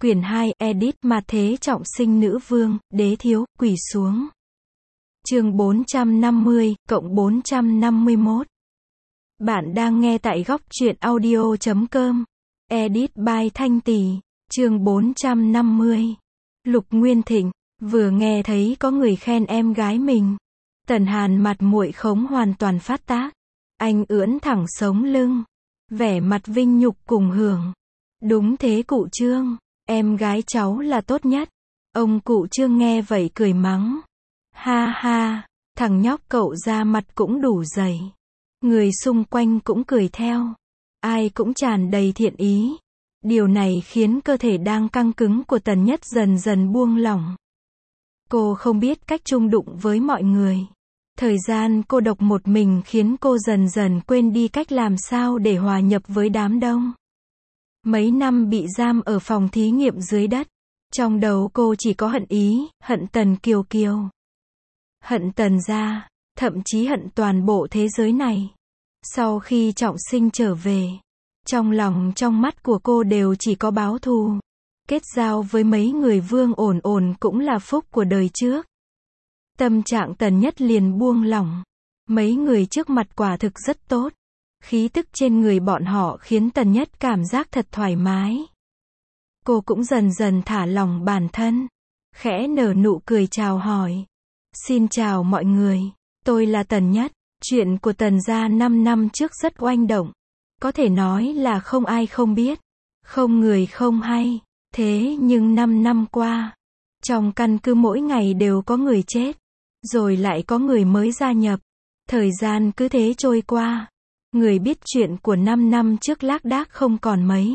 Quyển 2, edit mà thế trọng sinh nữ vương, đế thiếu, quỳ xuống. Chương 450, cộng 451. Bạn đang nghe tại góc truyện audio.com. Edit by Thanh Tỷ. Chương 450. Lục Nguyên Thịnh, vừa nghe thấy có người khen em gái mình. Tần Hàn mặt muội khống hoàn toàn phát tác. Anh ưỡn thẳng sống lưng. Vẻ mặt vinh nhục cùng hưởng. Đúng thế cụ Trương, em gái cháu là tốt nhất. Ông cụ Trương nghe vậy cười mắng. Ha ha, thằng nhóc cậu ra mặt cũng đủ dày. Người xung quanh cũng cười theo. Ai cũng tràn đầy thiện ý. Điều này khiến cơ thể đang căng cứng của Tần Nhất dần dần buông lỏng. Cô không biết cách chung đụng với mọi người. Thời gian cô độc một mình khiến cô dần dần quên đi cách làm sao để hòa nhập với đám đông. Mấy năm bị giam ở phòng thí nghiệm dưới đất. Trong đầu cô chỉ có hận ý, hận Tần Kiều Kiều. Hận Tần gia, thậm chí hận toàn bộ thế giới này. Sau khi trọng sinh trở về, trong lòng trong mắt của cô đều chỉ có báo thù. Kết giao với mấy người vương ổn ổn cũng là phúc của đời trước. Tâm trạng Tần Nhất liền buông lỏng. Mấy người trước mặt quả thực rất tốt. Khí tức trên người bọn họ khiến Tần Nhất cảm giác thật thoải mái. Cô cũng dần dần thả lỏng bản thân. Khẽ nở nụ cười chào hỏi. Xin chào mọi người. Tôi là Tần Nhất. Chuyện của Tần gia 5 năm trước rất oanh động. Có thể nói là không ai không biết. Không người không hay. Thế nhưng 5 năm qua, trong căn cứ mỗi ngày đều có người chết. Rồi lại có người mới gia nhập. Thời gian cứ thế trôi qua. Người biết chuyện của 5 năm trước lác đác không còn mấy.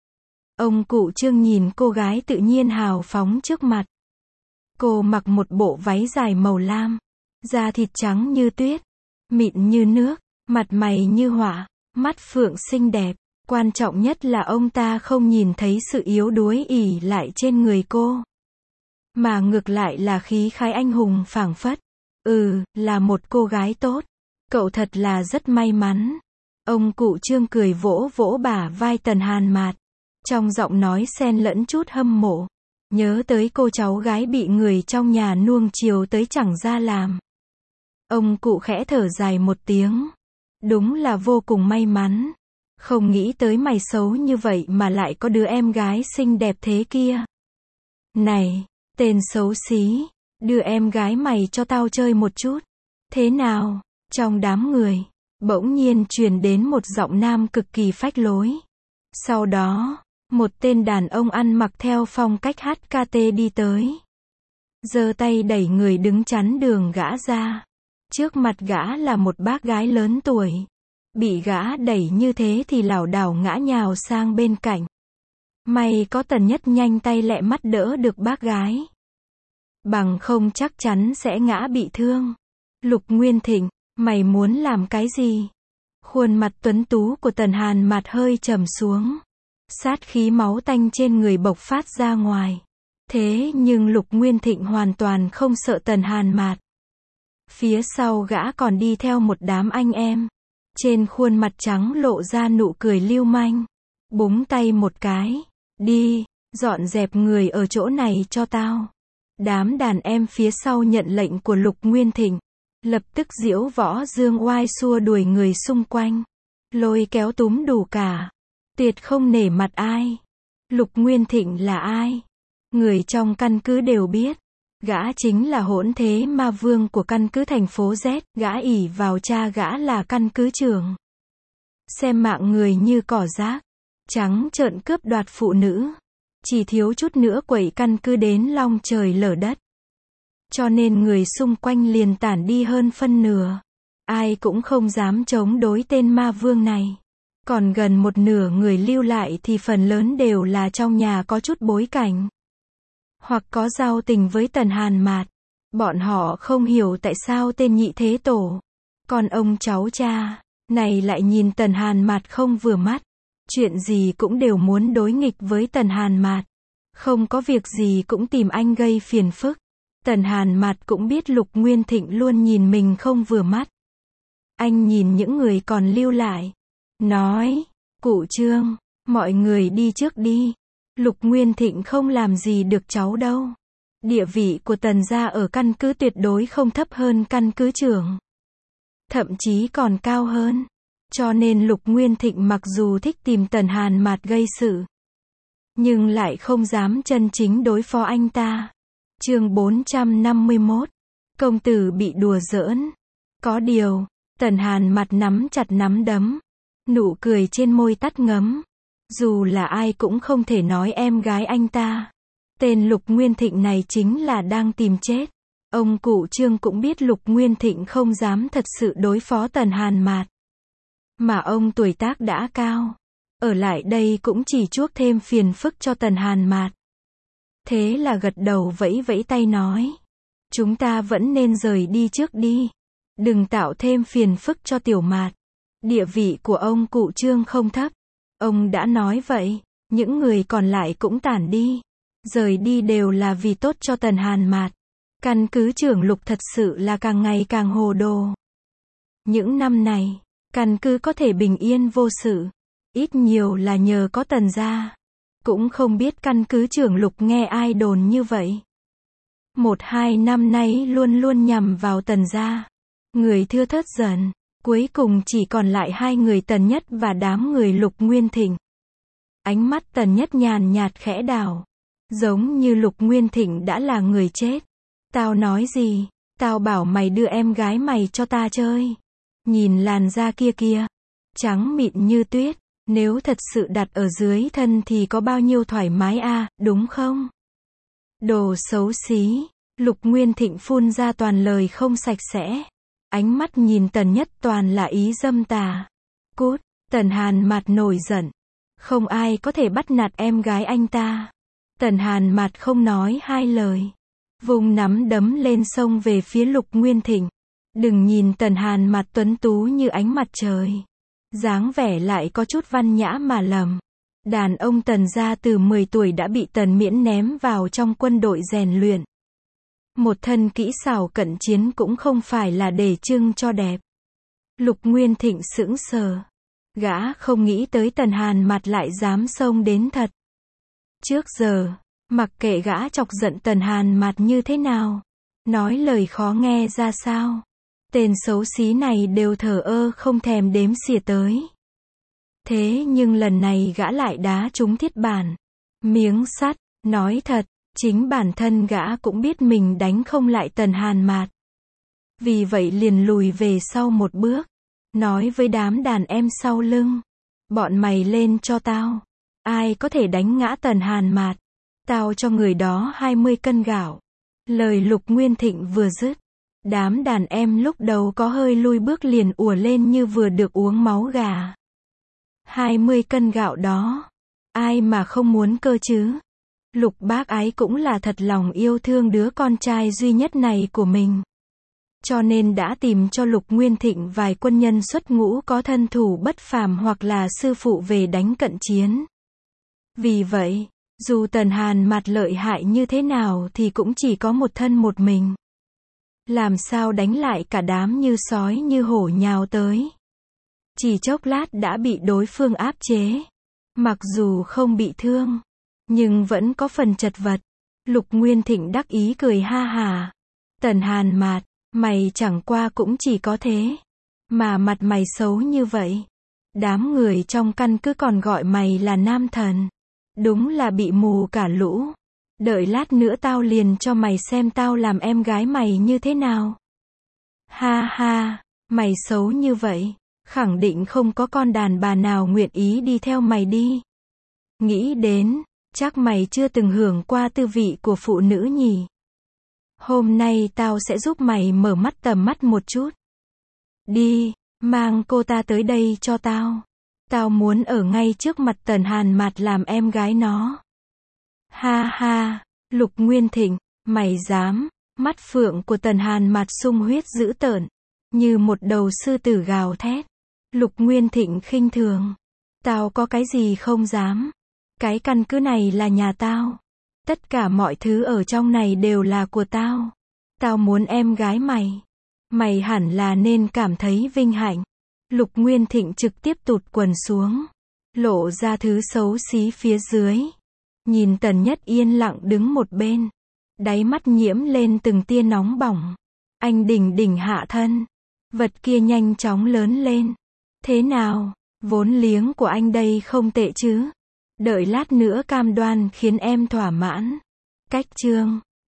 Ông cụ Trương nhìn cô gái tự nhiên hào phóng trước mặt. Cô mặc một bộ váy dài màu lam. Da thịt trắng như tuyết. Mịn như nước. Mặt mày như họa. Mắt phượng xinh đẹp. Quan trọng nhất là ông ta không nhìn thấy sự yếu đuối ỉ lại trên người cô. Mà ngược lại là khí khái anh hùng phảng phất. Là một cô gái tốt. Cậu thật là rất may mắn. Ông cụ Trương cười vỗ vỗ bả vai Tần Hàn Mạt. Trong giọng nói xen lẫn chút hâm mộ. Nhớ tới cô cháu gái bị người trong nhà nuông chiều tới chẳng ra làm. Ông cụ khẽ thở dài một tiếng. Đúng là vô cùng may mắn. Không nghĩ tới mày xấu như vậy mà lại có đứa em gái xinh đẹp thế kia. Này, tên xấu xí, đưa em gái mày cho tao chơi một chút. Thế nào? Trong đám người, bỗng nhiên truyền đến một giọng nam cực kỳ phách lối. Sau đó, một tên đàn ông ăn mặc theo phong cách HKT đi tới. Giơ tay đẩy người đứng chắn đường gã ra. Trước mặt gã là một bác gái lớn tuổi. Bị gã đẩy như thế thì lảo đảo ngã nhào sang bên cạnh. May có Tần Nhất nhanh tay lẹ mắt đỡ được bác gái. Bằng không chắc chắn sẽ ngã bị thương. Lục Nguyên Thịnh, mày muốn làm cái gì? Khuôn mặt tuấn tú của Tần Hàn Mạt hơi trầm xuống. Sát khí máu tanh trên người bộc phát ra ngoài. Thế nhưng Lục Nguyên Thịnh hoàn toàn không sợ Tần Hàn Mạt. Phía sau gã còn đi theo một đám anh em. Trên khuôn mặt trắng lộ ra nụ cười lưu manh. Búng tay một cái. Đi, dọn dẹp người ở chỗ này cho tao. Đám đàn em phía sau nhận lệnh của Lục Nguyên Thịnh. Lập tức diễu võ dương oai xua đuổi người xung quanh. Lôi kéo túm đủ cả. Tuyệt không nể mặt ai. Lục Nguyên Thịnh là ai? Người trong căn cứ đều biết. Gã chính là hỗn thế ma vương của căn cứ thành phố Z. Gã ỷ vào cha gã là căn cứ trưởng. Xem mạng người như cỏ rác. Trắng trợn cướp đoạt phụ nữ. Chỉ thiếu chút nữa quẩy căn cứ đến long trời lở đất. Cho nên người xung quanh liền tản đi hơn phân nửa. Ai cũng không dám chống đối tên ma vương này. Còn gần một nửa người lưu lại thì phần lớn đều là trong nhà có chút bối cảnh. Hoặc có giao tình với Tần Hàn Mạt. Bọn họ không hiểu tại sao tên nhị thế tổ. Còn ông cháu cha này lại nhìn Tần Hàn Mạt không vừa mắt. Chuyện gì cũng đều muốn đối nghịch với Tần Hàn Mạt. Không có việc gì cũng tìm anh gây phiền phức. Tần Hàn Mạt cũng biết Lục Nguyên Thịnh luôn nhìn mình không vừa mắt. Anh nhìn những người còn lưu lại. Nói, cụ Trương, mọi người đi trước đi. Lục Nguyên Thịnh không làm gì được cháu đâu. Địa vị của Tần gia ở căn cứ tuyệt đối không thấp hơn căn cứ trưởng. Thậm chí còn cao hơn. Cho nên Lục Nguyên Thịnh mặc dù thích tìm Tần Hàn Mạt gây sự, nhưng lại không dám chân chính đối phó anh ta. Chương 451. Công tử bị đùa giỡn. Có điều, Tần Hàn Mạt nắm chặt nắm đấm, nụ cười trên môi tắt ngấm. Dù là ai cũng không thể nói em gái anh ta. Tên Lục Nguyên Thịnh này chính là đang tìm chết. Ông cụ Trương cũng biết Lục Nguyên Thịnh không dám thật sự đối phó Tần Hàn Mạt. Mà ông tuổi tác đã cao, ở lại đây cũng chỉ chuốc thêm phiền phức cho Tần Hàn Mạt. Thế là gật đầu vẫy vẫy tay nói. Chúng ta vẫn nên rời đi trước đi. Đừng tạo thêm phiền phức cho Tiểu Mạt. Địa vị của ông cụ Trương không thấp. Ông đã nói vậy, những người còn lại cũng tản đi. Rời đi đều là vì tốt cho Tần Hàn Mạt. Căn cứ trưởng Lục thật sự là càng ngày càng hồ đồ. Những năm này, căn cứ có thể bình yên vô sự, ít nhiều là nhờ có Tần gia. Cũng không biết căn cứ trưởng Lục nghe ai đồn như vậy. 1-2 năm nay luôn luôn nhằm vào Tần gia. Người thưa thớt dần, cuối cùng chỉ còn lại hai người Tần Nhất và đám người Lục Nguyên Thịnh. Ánh mắt Tần Nhất nhàn nhạt khẽ đảo, giống như Lục Nguyên Thịnh đã là người chết. Tao nói gì? Tao bảo mày đưa em gái mày cho ta chơi. Nhìn làn da kia kia, trắng mịn như tuyết, nếu thật sự đặt ở dưới thân thì có bao nhiêu thoải mái à, đúng không? Đồ xấu xí, Lục Nguyên Thịnh phun ra toàn lời không sạch sẽ. Ánh mắt nhìn Tần Nhất toàn là ý dâm tà. Cút, Tần Hàn Mạt nổi giận. Không ai có thể bắt nạt em gái anh ta. Tần Hàn Mạt không nói hai lời, vùng nắm đấm lên xông về phía Lục Nguyên Thịnh. Đừng nhìn Tần Hàn Mạt tuấn tú như ánh mặt trời, dáng vẻ lại có chút văn nhã mà lầm. Đàn ông Tần gia từ 10 tuổi đã bị Tần Miễn ném vào trong quân đội rèn luyện. Một thân kỹ xảo cận chiến cũng không phải là để trưng cho đẹp. Lục Nguyên Thịnh sững sờ. Gã không nghĩ tới Tần Hàn Mạt lại dám xông đến thật. Trước giờ, mặc kệ gã chọc giận Tần Hàn Mạt như thế nào, nói lời khó nghe ra sao, tên xấu xí này đều thờ ơ không thèm đếm xỉa tới. Thế nhưng lần này gã lại đá trúng thiết bản. Miếng sắt, nói thật, chính bản thân gã cũng biết mình đánh không lại Tần Hàn Mạt. Vì vậy liền lùi về sau một bước, nói với đám đàn em sau lưng. Bọn mày lên cho tao. Ai có thể đánh ngã Tần Hàn Mạt, tao cho người đó 20 cân gạo. Lời Lục Nguyên Thịnh vừa dứt, đám đàn em lúc đầu có hơi lui bước liền ùa lên như vừa được uống máu gà. 20 cân gạo đó, ai mà không muốn cơ chứ? Lục bác ái cũng là thật lòng yêu thương đứa con trai duy nhất này của mình. Cho nên đã tìm cho Lục Nguyên Thịnh vài quân nhân xuất ngũ có thân thủ bất phàm hoặc là sư phụ về đánh cận chiến. Vì vậy, dù Tần Hàn Mạt lợi hại như thế nào thì cũng chỉ có một thân một mình. Làm sao đánh lại cả đám như sói như hổ nhào tới. Chỉ chốc lát đã bị đối phương áp chế. Mặc dù không bị thương, nhưng vẫn có phần chật vật. Lục Nguyên Thịnh đắc ý cười ha hà. Tần Hàn Mạt, mày chẳng qua cũng chỉ có thế. Mà mặt mày xấu như vậy. Đám người trong căn cứ còn gọi mày là nam thần. Đúng là bị mù cả lũ. Đợi lát nữa tao liền cho mày xem tao làm em gái mày như thế nào. Ha ha, mày xấu như vậy, khẳng định không có con đàn bà nào nguyện ý đi theo mày đi. Nghĩ đến, chắc mày chưa từng hưởng qua tư vị của phụ nữ nhỉ. Hôm nay tao sẽ giúp mày mở mắt tầm mắt một chút. Đi, mang cô ta tới đây cho tao. Tao muốn ở ngay trước mặt Tần Hàn Mạt làm em gái nó. Ha ha, Lục Nguyên Thịnh, mày dám? Mắt phượng của Tần Hàn Mạt sung huyết dữ tợn, như một đầu sư tử gào thét. Lục Nguyên Thịnh khinh thường. Tao có cái gì không dám? Cái căn cứ này là nhà tao. Tất cả mọi thứ ở trong này đều là của tao. Tao muốn em gái mày. Mày hẳn là nên cảm thấy vinh hạnh. Lục Nguyên Thịnh trực tiếp tụt quần xuống, lộ ra thứ xấu xí phía dưới. Nhìn Tần Nhất yên lặng đứng một bên. Đáy mắt nhiễm lên từng tia nóng bỏng. Anh đỉnh đỉnh hạ thân. Vật kia nhanh chóng lớn lên. Thế nào? Vốn liếng của anh đây không tệ chứ? Đợi lát nữa cam đoan khiến em thỏa mãn. Cách chương